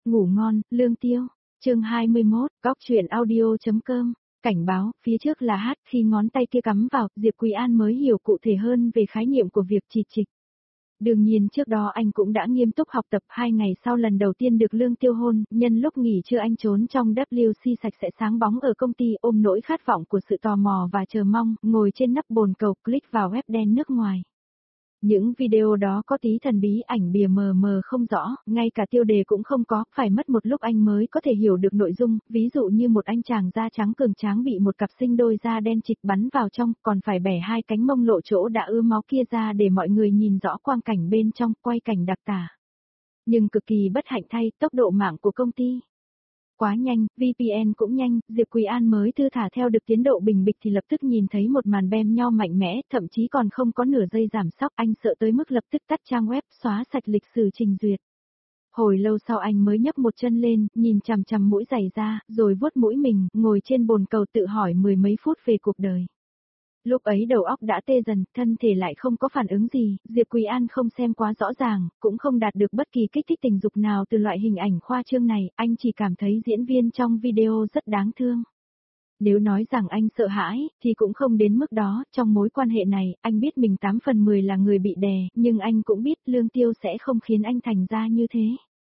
Ngủ ngon, Lương Tiêu. Chương 21, góc truyện audio.com. Cảnh báo, phía trước là hát, khi ngón tay kia cắm vào, Diệp Quý An mới hiểu cụ thể hơn về khái niệm của việc chỉ trịch. Đương nhiên trước đó anh cũng đã nghiêm túc học tập 2 ngày sau lần đầu tiên được Lương Tiêu hôn, nhân lúc nghỉ trưa anh trốn trong WC sạch sẽ sáng bóng ở công ty ôm nỗi khát vọng của sự tò mò và chờ mong, ngồi trên nắp bồn cầu click vào web đen nước ngoài. Những video đó có tí thần bí ảnh bìa mờ mờ không rõ, ngay cả tiêu đề cũng không có, phải mất một lúc anh mới có thể hiểu được nội dung, ví dụ như một anh chàng da trắng cường tráng bị một cặp sinh đôi da đen trịch bắn vào trong, còn phải bẻ 2 cánh mông lộ chỗ đã ứa máu kia ra để mọi người nhìn rõ quang cảnh bên trong, quay cảnh đặc tả. Nhưng cực kỳ bất hạnh thay, tốc độ mạng của công ty quá nhanh, VPN cũng nhanh, Diệp Quý An mới thư thả theo được tiến độ bình bịch thì lập tức nhìn thấy một màn bem nho mạnh mẽ, thậm chí còn không có nửa giây giảm sóc, anh sợ tới mức lập tức tắt trang web, xóa sạch lịch sử trình duyệt. Hồi lâu sau anh mới nhấc một chân lên, nhìn chằm chằm mũi giày ra, rồi vuốt mũi mình, ngồi trên bồn cầu tự hỏi 10 mấy phút về cuộc đời. Lúc ấy đầu óc đã tê dần, thân thể lại không có phản ứng gì, Diệp Quý An không xem quá rõ ràng, cũng không đạt được bất kỳ kích thích tình dục nào từ loại hình ảnh khoa trương này, anh chỉ cảm thấy diễn viên trong video rất đáng thương. Nếu nói rằng anh sợ hãi, thì cũng không đến mức đó, trong mối quan hệ này, anh biết mình 8 phần 10 là người bị đè, nhưng anh cũng biết Lương Tiêu sẽ không khiến anh thành ra như thế.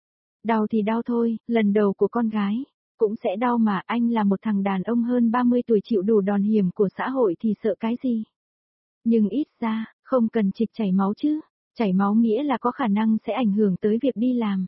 Đau thì đau thôi, lần đầu của con gái. Cũng sẽ đau mà, anh là một thằng đàn ông hơn 30 tuổi chịu đủ đòn hiểm của xã hội thì sợ cái gì. Nhưng ít ra, không cần trịch chảy máu chứ, chảy máu nghĩa là có khả năng sẽ ảnh hưởng tới việc đi làm.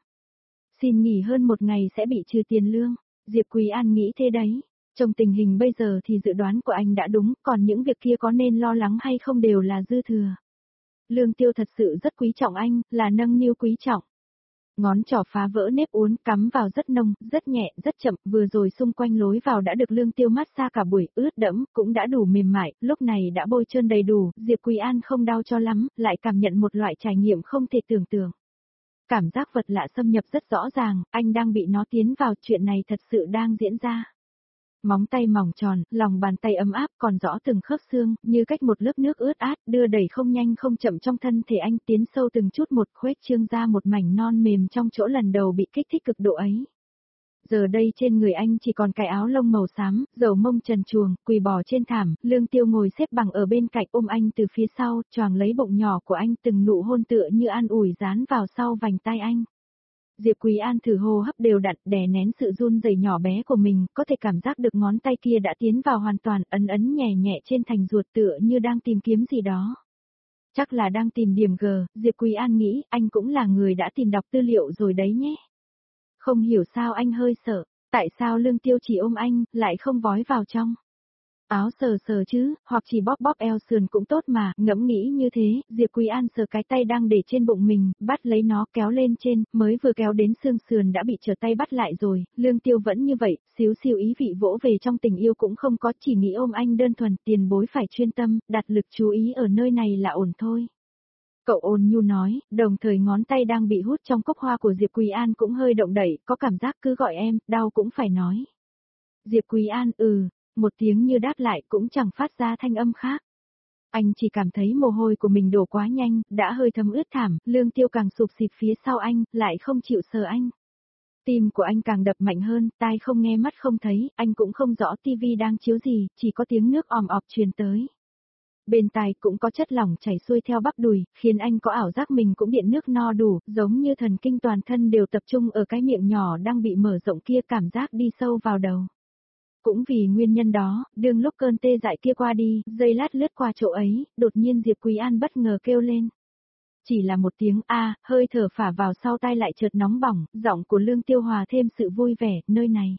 Xin nghỉ hơn 1 ngày sẽ bị trừ tiền lương, Diệp Quý An nghĩ thế đấy. Trong tình hình bây giờ thì dự đoán của anh đã đúng, còn những việc kia có nên lo lắng hay không đều là dư thừa. Lương Tiêu thật sự rất quý trọng anh, là nâng niu quý trọng. Ngón trỏ phá vỡ nếp uốn, cắm vào rất nông, rất nhẹ, rất chậm, vừa rồi xung quanh lối vào đã được Lương Tiêu massage cả buổi, ướt đẫm, cũng đã đủ mềm mại, lúc này đã bôi trơn đầy đủ, Diệp Quý An không đau cho lắm, lại cảm nhận một loại trải nghiệm không thể tưởng tượng. Cảm giác vật lạ xâm nhập rất rõ ràng, anh đang bị nó tiến vào, chuyện này thật sự đang diễn ra. Móng tay mỏng tròn, lòng bàn tay ấm áp còn rõ từng khớp xương, như cách một lớp nước ướt át, đưa đẩy không nhanh không chậm trong thân thể anh tiến sâu từng chút một khuếch trương ra một mảnh non mềm trong chỗ lần đầu bị kích thích cực độ ấy. Giờ đây trên người anh chỉ còn cái áo lông màu xám, dầu mông trần truồng, quỳ bò trên thảm, Lương Tiêu ngồi xếp bằng ở bên cạnh ôm anh từ phía sau, choàng lấy bụng nhỏ của anh từng nụ hôn tựa như an ủi dán vào sau vành tai anh. Diệp Quý An thử hô hấp đều đặn, đè nén sự run rẩy nhỏ bé của mình, có thể cảm giác được ngón tay kia đã tiến vào hoàn toàn, ấn nhẹ nhẹ trên thành ruột tựa như đang tìm kiếm gì đó. Chắc là đang tìm điểm G, Diệp Quý An nghĩ, anh cũng là người đã tìm đọc tư liệu rồi đấy nhé. Không hiểu sao anh hơi sợ, tại sao Lương Tiêu chỉ ôm anh, lại không vói vào trong. Áo sờ sờ chứ, hoặc chỉ bóp bóp eo sườn cũng tốt mà, ngẫm nghĩ như thế, Diệp Quý An sờ cái tay đang để trên bụng mình, bắt lấy nó kéo lên trên, mới vừa kéo đến xương sườn đã bị trở tay bắt lại rồi, Lương Tiêu vẫn như vậy, xíu xiu ý vị vỗ về trong tình yêu cũng không có, chỉ nghĩ ôm anh đơn thuần, tiền bối phải chuyên tâm, đặt lực chú ý ở nơi này là ổn thôi. Cậu ôn nhu nói, đồng thời ngón tay đang bị hút trong cốc hoa của Diệp Quý An cũng hơi động đẩy, có cảm giác cứ gọi em, đau cũng phải nói. Diệp Quý An một tiếng như đáp lại cũng chẳng phát ra thanh âm khác. Anh chỉ cảm thấy mồ hôi của mình đổ quá nhanh, đã hơi thấm ướt thảm, Lương Tiêu càng sụp xịt phía sau anh, lại không chịu sờ anh. Tim của anh càng đập mạnh hơn, tai không nghe mắt không thấy, anh cũng không rõ tivi đang chiếu gì, chỉ có tiếng nước òm ọp truyền tới. Bên tai cũng có chất lỏng chảy xuôi theo bắp đùi, khiến anh có ảo giác mình cũng điện nước no đủ, giống như thần kinh toàn thân đều tập trung ở cái miệng nhỏ đang bị mở rộng kia, cảm giác đi sâu vào đầu. Cũng vì nguyên nhân đó, đương lúc cơn tê dại kia qua đi, giây lát lướt qua chỗ ấy, đột nhiên Diệp Quý An bất ngờ kêu lên. Chỉ là một tiếng a, hơi thở phả vào sau tai lại chợt nóng bỏng, giọng của Lương Tiêu hòa thêm sự vui vẻ, nơi này.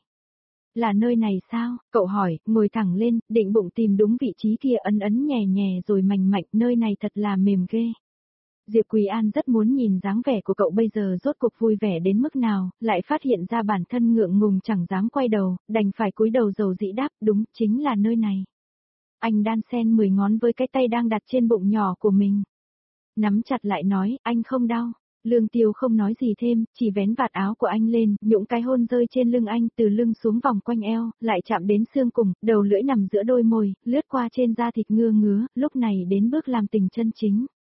Là nơi này sao? Cậu hỏi, ngồi thẳng lên, định bụng tìm đúng vị trí kia, ấn nhẹ nhẹ rồi mạnh mạnh, nơi này thật là mềm ghê. Diệp Quý An rất muốn nhìn dáng vẻ của cậu bây giờ rốt cuộc vui vẻ đến mức nào, lại phát hiện ra bản thân ngượng ngùng chẳng dám quay đầu, đành phải cúi đầu dầu dĩ đáp, đúng, chính là nơi này. Anh đan xen 10 ngón với cái tay đang đặt trên bụng nhỏ của mình. Nắm chặt lại nói, anh không đau. Lương Tiêu không nói gì thêm, chỉ vén vạt áo của anh lên, nhũng cái hôn rơi trên lưng anh, từ lưng xuống vòng quanh eo, lại chạm đến xương cùng, đầu lưỡi nằm giữa đôi môi, lướt qua trên da thịt ngứa, lúc này đến bước làm tình chân chính.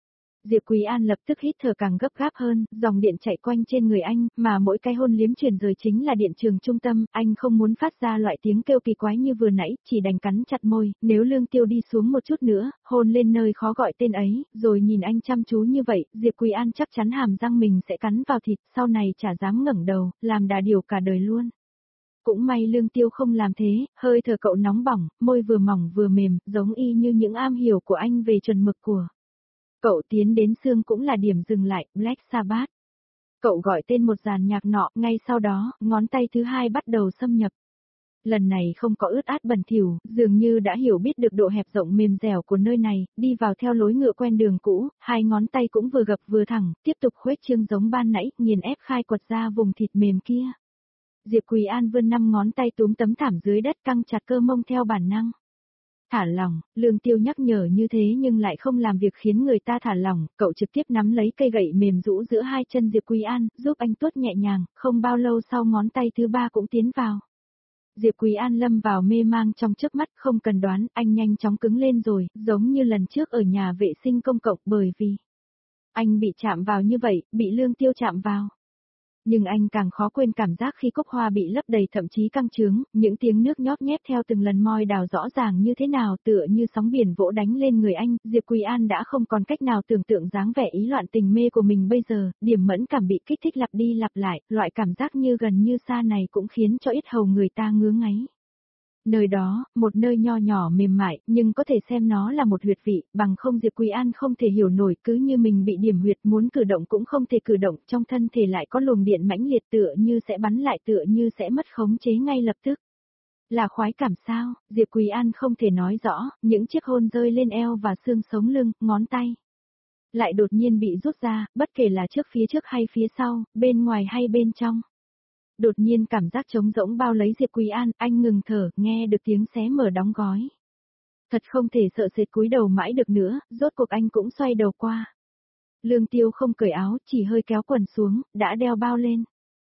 Diệp Quý An lập tức hít thở càng gấp gáp hơn, dòng điện chạy quanh trên người anh, mà mỗi cái hôn liếm truyền rời chính là điện trường trung tâm, anh không muốn phát ra loại tiếng kêu kỳ quái như vừa nãy, chỉ đành cắn chặt môi, nếu Lương Tiêu đi xuống một chút nữa, hôn lên nơi khó gọi tên ấy, rồi nhìn anh chăm chú như vậy, Diệp Quý An chắc chắn hàm răng mình sẽ cắn vào thịt, sau này chả dám ngẩng đầu, làm đà điểu cả đời luôn. Cũng may Lương Tiêu không làm thế, hơi thở cậu nóng bỏng, môi vừa mỏng vừa mềm, giống y như những am hiểu của anh về chuẩn mực của. Cậu tiến đến xương cũng là điểm dừng lại, Black Sabbath. Cậu gọi tên một dàn nhạc nọ, ngay sau đó, ngón tay thứ hai bắt đầu xâm nhập. Lần này không có ướt át bẩn thỉu, dường như đã hiểu biết được độ hẹp rộng mềm dẻo của nơi này, đi vào theo lối ngựa quen đường cũ, hai ngón tay cũng vừa gập vừa thẳng, tiếp tục khuếch trương giống ban nãy, nghiền ép khai quật ra vùng thịt mềm kia. Diệp Quý An vươn 5 ngón tay túm tấm thảm dưới đất căng chặt cơ mông theo bản năng. Thả lỏng, Lương Tiêu nhắc nhở như thế nhưng lại không làm việc khiến người ta thả lỏng, cậu trực tiếp nắm lấy cây gậy mềm rũ giữa hai chân Diệp Quý An, giúp anh tuốt nhẹ nhàng, không bao lâu sau ngón tay thứ ba cũng tiến vào. Diệp Quý An lâm vào mê mang trong trước mắt, không cần đoán, anh nhanh chóng cứng lên rồi, giống như lần trước ở nhà vệ sinh công cộng bởi vì anh bị chạm vào như vậy, bị Lương Tiêu chạm vào. Nhưng anh càng khó quên cảm giác khi cốc hoa bị lấp đầy thậm chí căng trướng, những tiếng nước nhóp nhép theo từng lần moi đào rõ ràng như thế nào tựa như sóng biển vỗ đánh lên người anh, Diệp Quý An đã không còn cách nào tưởng tượng dáng vẻ ý loạn tình mê của mình bây giờ, điểm mẫn cảm bị kích thích lặp đi lặp lại, loại cảm giác như gần như xa này cũng khiến cho yết hầu người ta ngứa ngáy. Nơi đó, một nơi nho nhỏ mềm mại, nhưng có thể xem nó là một huyệt vị, bằng không Diệp Quý An không thể hiểu nổi cứ như mình bị điểm huyệt muốn cử động cũng không thể cử động, trong thân thể lại có luồng điện mãnh liệt tựa như sẽ bắn lại tựa như sẽ mất khống chế ngay lập tức. Là khoái cảm sao, Diệp Quý An không thể nói rõ, những chiếc hôn rơi lên eo và xương sống lưng, ngón tay. Lại đột nhiên bị rút ra, bất kể là phía trước hay phía sau, bên ngoài hay bên trong. Đột nhiên cảm giác trống rỗng bao lấy Diệp Quý An, anh ngừng thở, nghe được tiếng xé mở đóng gói. Thật không thể sợ sệt cúi đầu mãi được nữa, rốt cuộc anh cũng xoay đầu qua. Lương Tiêu không cởi áo, chỉ hơi kéo quần xuống, đã đeo bao lên.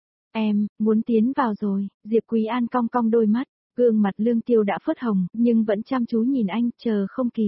Em, muốn tiến vào rồi, Diệp Quý An cong cong đôi mắt, gương mặt Lương Tiêu đã phớt hồng, nhưng vẫn chăm chú nhìn anh, chờ không kịp.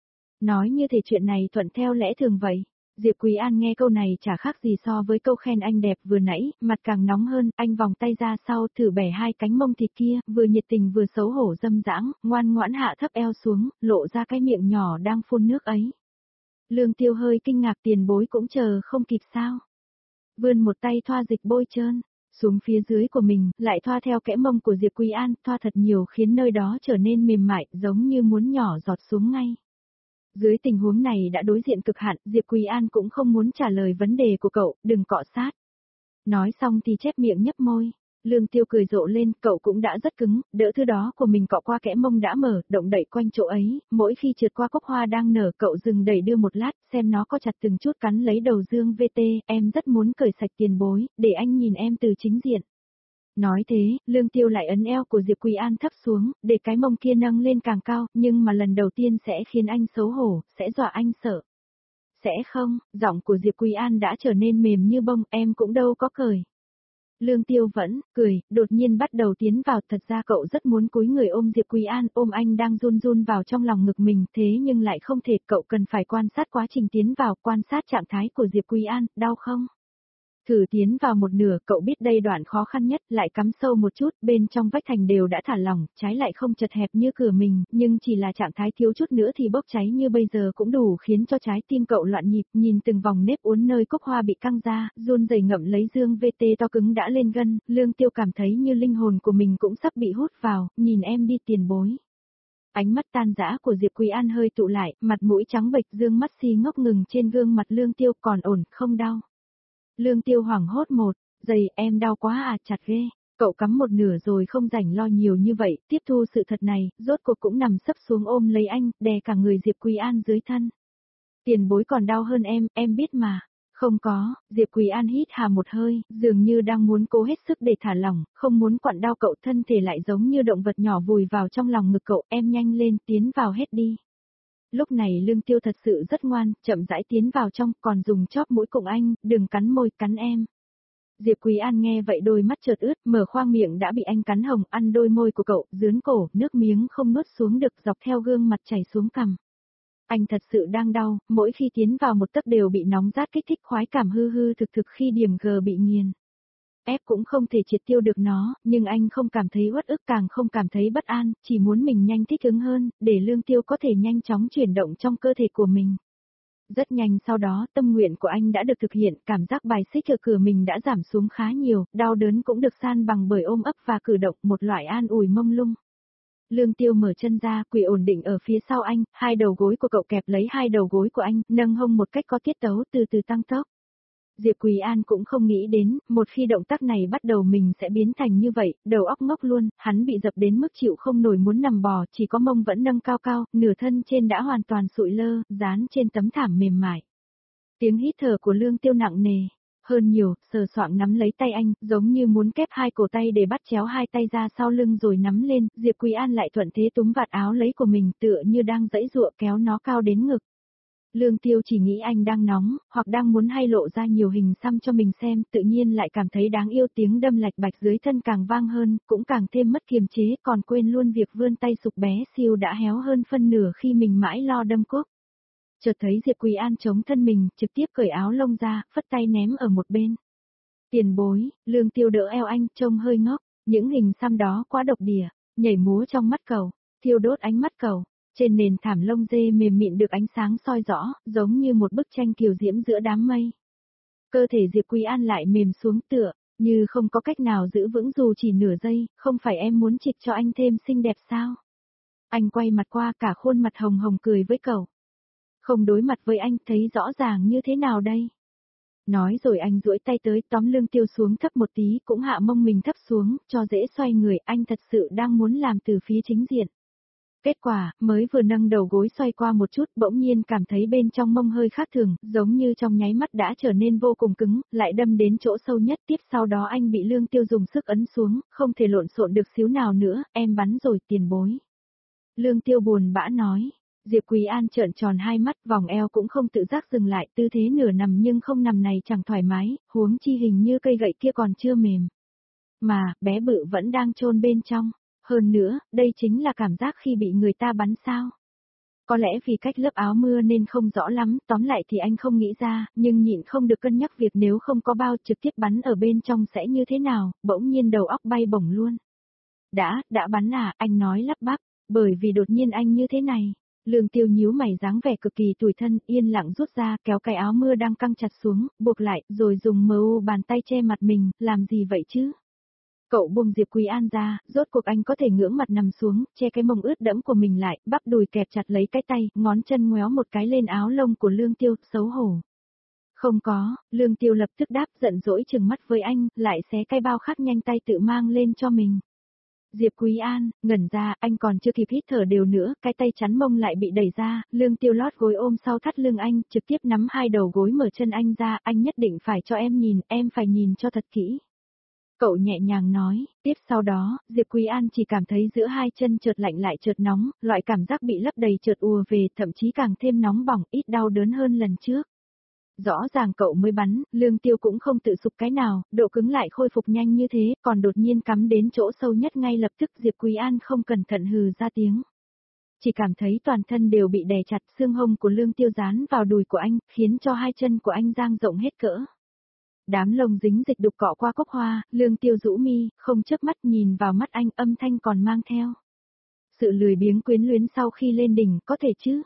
Nói như thể chuyện này thuận theo lẽ thường vậy. Diệp Quý An nghe câu này chả khác gì so với câu khen anh đẹp vừa nãy, mặt càng nóng hơn, anh vòng tay ra sau thử bẻ hai cánh mông thịt kia, vừa nhiệt tình vừa xấu hổ dâm dãng, ngoan ngoãn hạ thấp eo xuống, lộ ra cái miệng nhỏ đang phun nước ấy. Lương Tiêu hơi kinh ngạc, tiền bối cũng chờ không kịp sao. Vươn một tay thoa dịch bôi trơn, xuống phía dưới của mình, lại thoa theo kẽ mông của Diệp Quý An, thoa thật nhiều khiến nơi đó trở nên mềm mại, giống như muốn nhỏ giọt xuống ngay. Dưới tình huống này đã đối diện cực hạn, Diệp Quý An cũng không muốn trả lời vấn đề của cậu, đừng cọ sát. Nói xong thì chép miệng nhấp môi. Lương Tiêu cười rộ lên, cậu cũng đã rất cứng, đỡ thứ đó của mình cọ qua kẽ mông đã mở, động đậy quanh chỗ ấy, mỗi khi trượt qua cốc hoa đang nở cậu dừng đẩy đưa một lát, xem nó có chặt từng chút cắn lấy đầu dương VT, em rất muốn cởi sạch tiền bối, để anh nhìn em từ chính diện. Nói thế, Lương Tiêu lại ấn eo của Diệp Quý An thấp xuống, để cái mông kia nâng lên càng cao, nhưng mà lần đầu tiên sẽ khiến anh xấu hổ, sẽ dọa anh sợ. Sẽ không, giọng của Diệp Quý An đã trở nên mềm như bông, em cũng đâu có cởi. Lương Tiêu vẫn, cười, đột nhiên bắt đầu tiến vào, thật ra cậu rất muốn cúi người ôm Diệp Quý An, ôm anh đang run run vào trong lòng ngực mình, thế nhưng lại không thể, cậu cần phải quan sát quá trình tiến vào, quan sát trạng thái của Diệp Quý An, đau không? Thử tiến vào một nửa, cậu biết đây đoạn khó khăn nhất, lại cắm sâu một chút, bên trong vách thành đều đã thả lỏng, trái lại không chật hẹp như cửa mình, nhưng chỉ là trạng thái thiếu chút nữa thì bốc cháy như bây giờ cũng đủ khiến cho trái tim cậu loạn nhịp, nhìn từng vòng nếp uốn nơi cốc hoa bị căng ra, run rẩy ngậm lấy dương VT to cứng đã lên gân, Lương Tiêu cảm thấy như linh hồn của mình cũng sắp bị hút vào, nhìn em đi tiền bối. Ánh mắt tan dã của Diệp Quý An hơi tụ lại, mặt mũi trắng bệch, dương mắt si ngốc ngừng trên gương mặt Lương Tiêu, còn ổn, không đau. Lương Tiêu hoảng hốt một giây, em đau quá à, chặt ghê. Cậu cắm một nửa rồi không rảnh lo nhiều như vậy, tiếp thu sự thật này, rốt cuộc cũng nằm sấp xuống ôm lấy anh, đè cả người Diệp Quý An dưới thân. Tiền bối còn đau hơn em biết mà. Không có, Diệp Quý An hít hà một hơi, dường như đang muốn cố hết sức để thả lỏng, không muốn quặn đau cậu, thân thể lại giống như động vật nhỏ vùi vào trong lòng ngực cậu, em nhanh lên, tiến vào hết đi. Lúc này Lương Tiêu thật sự rất ngoan, chậm rãi tiến vào trong, còn dùng chóp mũi cùng anh, đừng cắn môi, cắn em. Diệp Quý An nghe vậy đôi mắt chợt ướt, mở khoang miệng đã bị anh cắn hồng, ăn đôi môi của cậu, dướn cổ, nước miếng không nuốt xuống được dọc theo gương mặt chảy xuống cằm. Anh thật sự đang đau, mỗi khi tiến vào một tấc đều bị nóng rát kích thích khoái cảm hư hư thực thực khi điểm G bị nghiền. Ép cũng không thể triệt tiêu được nó, nhưng anh không cảm thấy uất ức càng không cảm thấy bất an, chỉ muốn mình nhanh thích ứng hơn, để lương tiêu có thể nhanh chóng chuyển động trong cơ thể của mình. Rất nhanh sau đó tâm nguyện của anh đã được thực hiện, cảm giác bài xích ở cửa mình đã giảm xuống khá nhiều, đau đớn cũng được san bằng bởi ôm ấp và cử động, một loại an ủi mông lung. Lương Tiêu mở chân ra, quỳ ổn định ở phía sau anh, hai đầu gối của cậu kẹp lấy hai đầu gối của anh, nâng hông một cách có tiết tấu từ từ tăng tốc. Diệp Quý An cũng không nghĩ đến, một khi động tác này bắt đầu mình sẽ biến thành như vậy, đầu óc ngốc luôn, hắn bị dập đến mức chịu không nổi muốn nằm bò, chỉ có mông vẫn nâng cao cao, nửa thân trên đã hoàn toàn sụi lơ, dán trên tấm thảm mềm mại. Tiếng hít thở của Lương Tiêu nặng nề, hơn nhiều, sờ soạng nắm lấy tay anh, giống như muốn kép hai cổ tay để bắt chéo hai tay ra sau lưng rồi nắm lên, Diệp Quý An lại thuận thế túm vạt áo lấy của mình tựa như đang giãy giụa kéo nó cao đến ngực. Lương Tiêu chỉ nghĩ anh đang nóng, hoặc đang muốn hay lộ ra nhiều hình xăm cho mình xem, tự nhiên lại cảm thấy đáng yêu, tiếng đâm lạch bạch dưới thân càng vang hơn, cũng càng thêm mất kiềm chế, còn quên luôn việc vươn tay sục bé siêu đã héo hơn phân nửa khi mình mãi lo đâm cúc. Chợt thấy Diệp Quý An chống thân mình, trực tiếp cởi áo lông ra, phất tay ném ở một bên. Tiền bối, Lương Tiêu đỡ eo anh, trông hơi ngốc, những hình xăm đó quá độc địa, nhảy múa trong mắt cậu, thiêu đốt ánh mắt cậu. Trên nền thảm lông dê mềm mịn được ánh sáng soi rõ, giống như một bức tranh kiều diễm giữa đám mây. Cơ thể Diệp Quý An lại mềm xuống tựa, như không có cách nào giữ vững dù chỉ nửa giây, không phải em muốn trịch cho anh thêm xinh đẹp sao? Anh quay mặt qua, cả khuôn mặt hồng hồng cười với cậu. Không đối mặt với anh thấy rõ ràng như thế nào đây? Nói rồi anh duỗi tay tới tóm Lương Tiêu xuống thấp một tí, cũng hạ mông mình thấp xuống, cho dễ xoay người, anh thật sự đang muốn làm từ phía chính diện. Kết quả, mới vừa nâng đầu gối xoay qua một chút, bỗng nhiên cảm thấy bên trong mông hơi khác thường, giống như trong nháy mắt đã trở nên vô cùng cứng, lại đâm đến chỗ sâu nhất, tiếp sau đó anh bị Lương Tiêu dùng sức ấn xuống, không thể lộn xộn được xíu nào nữa, em bắn rồi tiền bối. Lương Tiêu buồn bã nói. Diệp Quý An trợn tròn hai mắt, vòng eo cũng không tự giác dừng lại, tư thế nửa nằm nhưng không nằm này chẳng thoải mái, huống chi hình như cây gậy kia còn chưa mềm. Mà, bé bự vẫn đang chôn bên trong. Hơn nữa, đây chính là cảm giác khi bị người ta bắn sao. Có lẽ vì cách lớp áo mưa nên không rõ lắm, tóm lại thì anh không nghĩ ra, nhưng nhịn không được cân nhắc việc nếu không có bao trực tiếp bắn ở bên trong sẽ như thế nào, bỗng nhiên đầu óc bay bổng luôn. Đã bắn à, anh nói lắp bắp, bởi vì đột nhiên anh như thế này. Lương Tiêu nhíu mày dáng vẻ cực kỳ tủi thân, yên lặng rút ra, kéo cái áo mưa đang căng chặt xuống, buộc lại, rồi dùng bàn tay che mặt mình, làm gì vậy chứ? Cậu buông Diệp Quý An ra, rốt cuộc anh có thể ngưỡng mặt nằm xuống, che cái mông ướt đẫm của mình lại, bắp đùi kẹp chặt lấy cái tay, ngón chân ngoéo một cái lên áo lông của Lương Tiêu, xấu hổ. Không có, Lương Tiêu lập tức đáp, giận dỗi trừng mắt với anh, lại xé cái bao khác nhanh tay tự mang lên cho mình. Diệp Quý An, ngẩn ra, anh còn chưa kịp hít thở đều nữa, cái tay chắn mông lại bị đẩy ra, Lương Tiêu lót gối ôm sau thắt lưng anh, trực tiếp nắm hai đầu gối mở chân anh ra, anh nhất định phải cho em nhìn, em phải nhìn cho thật kỹ. Cậu nhẹ nhàng nói, tiếp sau đó, Diệp Quý An chỉ cảm thấy giữa hai chân chợt lạnh lại chợt nóng, loại cảm giác bị lấp đầy chợt ùa về, thậm chí càng thêm nóng bỏng, ít đau đớn hơn lần trước. Rõ ràng cậu mới bắn, Lương Tiêu cũng không tự sụp cái nào, độ cứng lại khôi phục nhanh như thế, còn đột nhiên cắm đến chỗ sâu nhất ngay lập tức Diệp Quý An không cẩn thận hừ ra tiếng. Chỉ cảm thấy toàn thân đều bị đè chặt, xương hông của Lương Tiêu dán vào đùi của anh, khiến cho hai chân của anh dang rộng hết cỡ. Đám lông dính dịch đục cọ qua cốc hoa, Lương Tiêu rũ mi, không chớp mắt nhìn vào mắt anh, âm thanh còn mang theo sự lười biếng quyến luyến sau khi lên đỉnh, có thể chứ?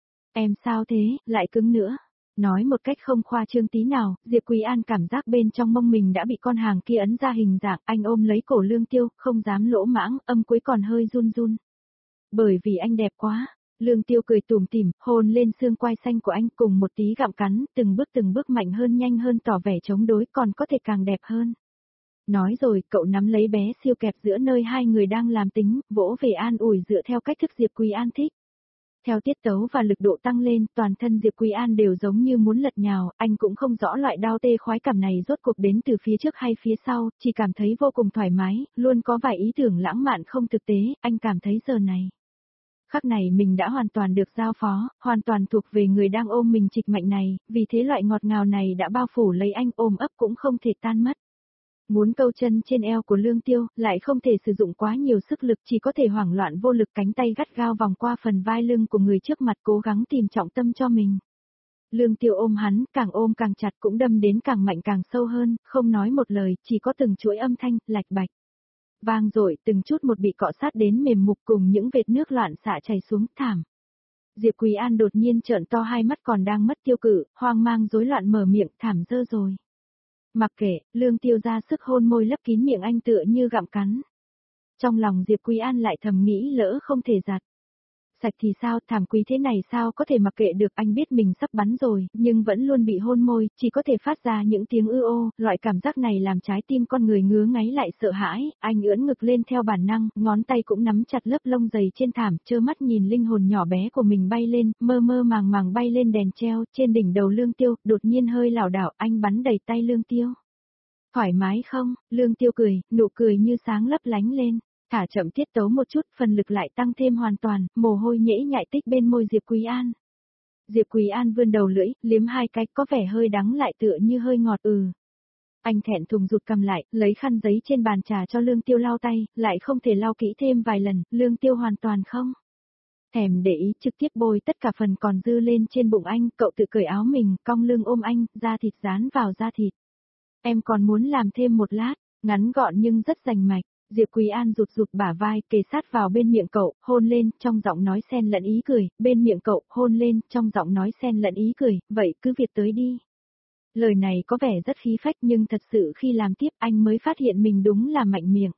Em sao thế, lại cứng nữa? Nói một cách không khoa trương tí nào, Diệp Quý An cảm giác bên trong mông mình đã bị con hàng kia ấn ra hình dạng, anh ôm lấy cổ Lương Tiêu, không dám lỗ mãng, âm cuối còn hơi run run. Bởi vì anh đẹp quá. Lương Tiêu cười tủm tỉm, hôn lên xương quai xanh của anh cùng một tí gặm cắn, từng bước mạnh hơn nhanh hơn tỏ vẻ chống đối còn có thể càng đẹp hơn. Nói rồi, cậu nắm lấy bé siêu kẹp giữa nơi hai người đang làm tính, vỗ về an ủi dựa theo cách thức Diệp Quý An thích. Theo tiết tấu và lực độ tăng lên, toàn thân Diệp Quý An đều giống như muốn lật nhào, anh cũng không rõ loại đau tê khoái cảm này rốt cuộc đến từ phía trước hay phía sau, chỉ cảm thấy vô cùng thoải mái, luôn có vài ý tưởng lãng mạn không thực tế, anh cảm thấy giờ này. Khắc này mình đã hoàn toàn được giao phó, hoàn toàn thuộc về người đang ôm mình trịch mạnh này, vì thế loại ngọt ngào này đã bao phủ lấy anh, ôm ấp cũng không thể tan mất. Muốn câu chân trên eo của Lương Tiêu, lại không thể sử dụng quá nhiều sức lực, chỉ có thể hoảng loạn vô lực, cánh tay gắt gao vòng qua phần vai lưng của người trước mặt, cố gắng tìm trọng tâm cho mình. Lương Tiêu ôm hắn, càng ôm càng chặt, cũng đâm đến càng mạnh càng sâu hơn, không nói một lời, chỉ có từng chuỗi âm thanh, lạch bạch. Vang dội, từng chút một bị cọ sát đến mềm mục, cùng những vệt nước loạn xạ chảy xuống, thảm. Diệp Quý An đột nhiên trợn to hai mắt, còn đang mất tiêu cự, hoang mang rối loạn mở miệng, thảm dơ rồi. Mặc kệ, Lương Tiêu ra sức hôn môi lấp kín miệng anh tựa như gặm cắn. Trong lòng Diệp Quý An lại thầm nghĩ lỡ không thể giặt sạch thì sao, thảm quý thế này sao có thể mặc kệ được, anh biết mình sắp bắn rồi, nhưng vẫn luôn bị hôn môi, chỉ có thể phát ra những tiếng ư ô, loại cảm giác này làm trái tim con người ngứa ngáy lại sợ hãi, anh ưỡn ngực lên theo bản năng, ngón tay cũng nắm chặt lớp lông dày trên thảm, trơ mắt nhìn linh hồn nhỏ bé của mình bay lên, mơ mơ màng màng bay lên đèn treo, trên đỉnh đầu Lương Tiêu, đột nhiên hơi lảo đảo, anh bắn đầy tay Lương Tiêu. Thoải mái không? Lương Tiêu cười, nụ cười như sáng lấp lánh lên. Thả chậm tiết tấu một chút, phần lực lại tăng thêm hoàn toàn, mồ hôi nhễ nhại tích bên môi Diệp Quý An. Diệp Quý An vươn đầu lưỡi, liếm hai cái, có vẻ hơi đắng lại tựa như hơi ngọt. Anh thẹn thùng rụt cầm lại, lấy khăn giấy trên bàn trà cho Lương Tiêu lau tay, lại không thể lau kỹ thêm vài lần, Lương Tiêu hoàn toàn không thèm để ý, trực tiếp bôi tất cả phần còn dư lên trên bụng anh, cậu tự cởi áo mình, cong lưng ôm anh, da thịt dán vào da thịt. Em còn muốn làm thêm một lát, ngắn gọn nhưng rất rành mạch. Diệp Quý An rụt rụt bả vai, kề sát vào bên miệng cậu, hôn lên, trong giọng nói xen lẫn ý cười, bên miệng cậu, hôn lên, trong giọng nói xen lẫn ý cười, vậy cứ việc tới đi. Lời này có vẻ rất khí phách nhưng thật sự khi làm tiếp anh mới phát hiện mình đúng là mạnh miệng.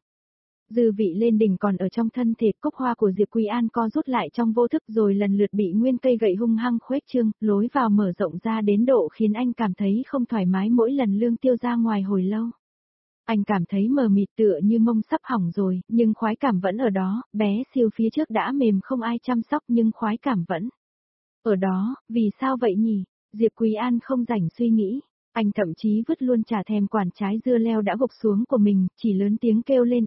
Dư vị lên đỉnh còn ở trong thân thể, cúc hoa của Diệp Quý An co rút lại trong vô thức rồi lần lượt bị nguyên cây gậy hung hăng khuếch trương, lối vào mở rộng ra đến độ khiến anh cảm thấy không thoải mái mỗi lần Lương Tiêu ra ngoài hồi lâu. Anh cảm thấy mờ mịt tựa như mông sắp hỏng rồi, nhưng khoái cảm vẫn ở đó, bé siêu phía trước đã mềm không ai chăm sóc nhưng khoái cảm vẫn ở đó, vì sao vậy nhỉ? Diệp Quý An không rảnh suy nghĩ, anh thậm chí vứt luôn chả thèm quản trái dưa leo đã gục xuống của mình, chỉ lớn tiếng kêu lên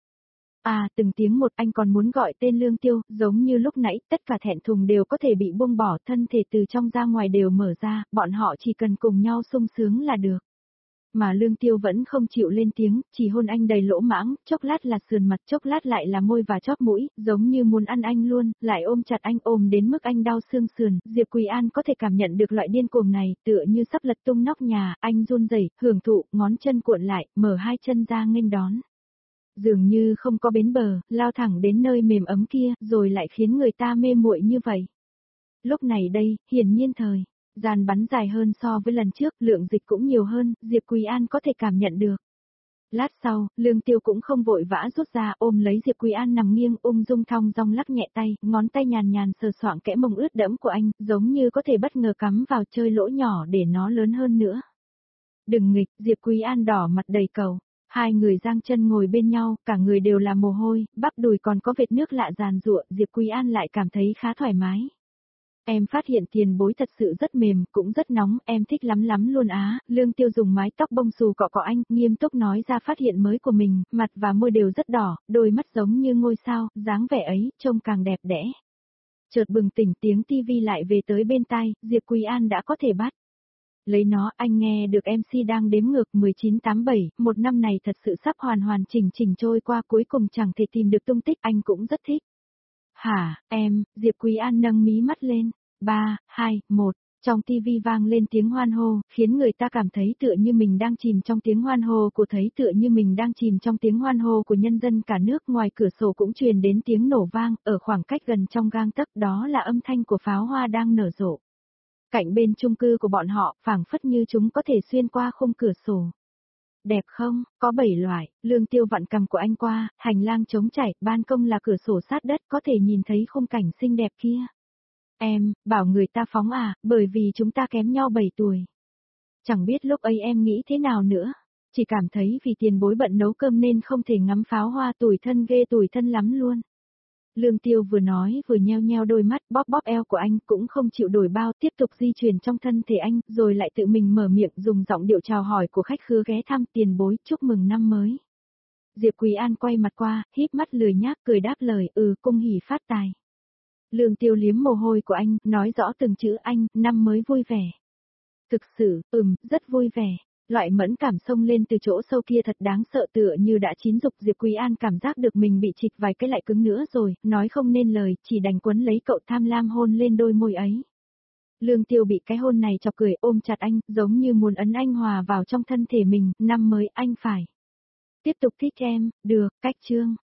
từng tiếng một, anh còn muốn gọi tên Lương Tiêu, giống như lúc nãy, tất cả thẹn thùng đều có thể bị buông bỏ, thân thể từ trong ra ngoài đều mở ra, bọn họ chỉ cần cùng nhau sung sướng là được. Mà Lương Tiêu vẫn không chịu lên tiếng, chỉ hôn anh đầy lỗ mãng, chốc lát là sườn mặt, chốc lát lại là môi và chóp mũi, giống như muốn ăn anh luôn, lại ôm chặt anh, ôm đến mức anh đau xương sườn. Diệp Quý An có thể cảm nhận được loại điên cuồng này, tựa như sắp lật tung nóc nhà, anh run rẩy, hưởng thụ, ngón chân cuộn lại, mở hai chân ra nghênh đón. Dường như không có bến bờ, lao thẳng đến nơi mềm ấm kia, rồi lại khiến người ta mê muội như vậy. Lúc này đây, hiển nhiên gian bắn dài hơn so với lần trước, lượng dịch cũng nhiều hơn, Diệp Quý An có thể cảm nhận được. Lát sau, Lương Tiêu cũng không vội vã rút ra, ôm lấy Diệp Quý An nằm nghiêng, ung dung thong dong lắc nhẹ tay, ngón tay nhàn nhàn sờ soạng kẽ mông ướt đẫm của anh, giống như có thể bất ngờ cắm vào chơi lỗ nhỏ để nó lớn hơn nữa. Đừng nghịch, Diệp Quý An đỏ mặt đầy cầu. Hai người giang chân ngồi bên nhau, cả người đều là mồ hôi, bắp đùi còn có vệt nước lạ giàn giụa, Diệp Quý An lại cảm thấy khá thoải mái. Em phát hiện tiền bối thật sự rất mềm, cũng rất nóng, em thích lắm lắm luôn á. Lương Tiêu dùng mái tóc bông xù cọ cọ anh, nghiêm túc nói ra phát hiện mới của mình, mặt và môi đều rất đỏ, đôi mắt giống như ngôi sao, dáng vẻ ấy, trông càng đẹp đẽ. Chợt bừng tỉnh, tiếng tivi lại về tới bên tai, Diệp Quý An đã có thể bắt. Lấy nó, anh nghe được MC đang đếm ngược 1987, một năm này thật sự sắp hoàn chỉnh trôi qua, cuối cùng chẳng thể tìm được tung tích, anh cũng rất thích. Hả, em, Diệp Quý An nâng mí mắt lên. 3, 2, 1, trong tivi vang lên tiếng hoan hô, khiến người ta cảm thấy tựa như mình đang chìm trong tiếng hoan hô của nhân dân cả nước. Ngoài cửa sổ cũng truyền đến tiếng nổ vang, ở khoảng cách gần trong gang tấc, đó là âm thanh của pháo hoa đang nở rộ. Cạnh bên chung cư của bọn họ, phảng phất như chúng có thể xuyên qua khung cửa sổ. Đẹp không, có 7 loại, Lương Tiêu vặn cằm của anh qua, hành lang trống trải, ban công là cửa sổ sát đất, có thể nhìn thấy khung cảnh xinh đẹp kia. Em, bảo người ta phóng à, bởi vì chúng ta kém nhau 7 tuổi. Chẳng biết lúc ấy em nghĩ thế nào nữa, chỉ cảm thấy vì tiền bối bận nấu cơm nên không thể ngắm pháo hoa, tủi thân lắm luôn. Lương Tiêu vừa nói vừa nheo nheo đôi mắt, bóp bóp eo của anh, cũng không chịu đổi bao, tiếp tục di chuyển trong thân thể anh, rồi lại tự mình mở miệng dùng giọng điệu chào hỏi của khách khứa ghé thăm. Tiền bối, chúc mừng năm mới. Diệp Quý An quay mặt qua, híp mắt lười nhác cười đáp lời, cung hỉ phát tài. Lương Tiêu liếm mồ hôi của anh, nói rõ từng chữ anh, năm mới vui vẻ. Thực sự, rất vui vẻ. Loại mẫn cảm xông lên từ chỗ sâu kia thật đáng sợ, tựa như đã chín dục. Diệp Quý An cảm giác được mình bị trịch vài cái lại cứng nữa rồi, nói không nên lời, chỉ đành quấn lấy cậu tham lam hôn lên đôi môi ấy. Lương Tiêu bị cái hôn này chọc cười, ôm chặt anh, giống như muốn ấn anh hòa vào trong thân thể mình. Năm mới anh phải tiếp tục thích em, được, cách chương.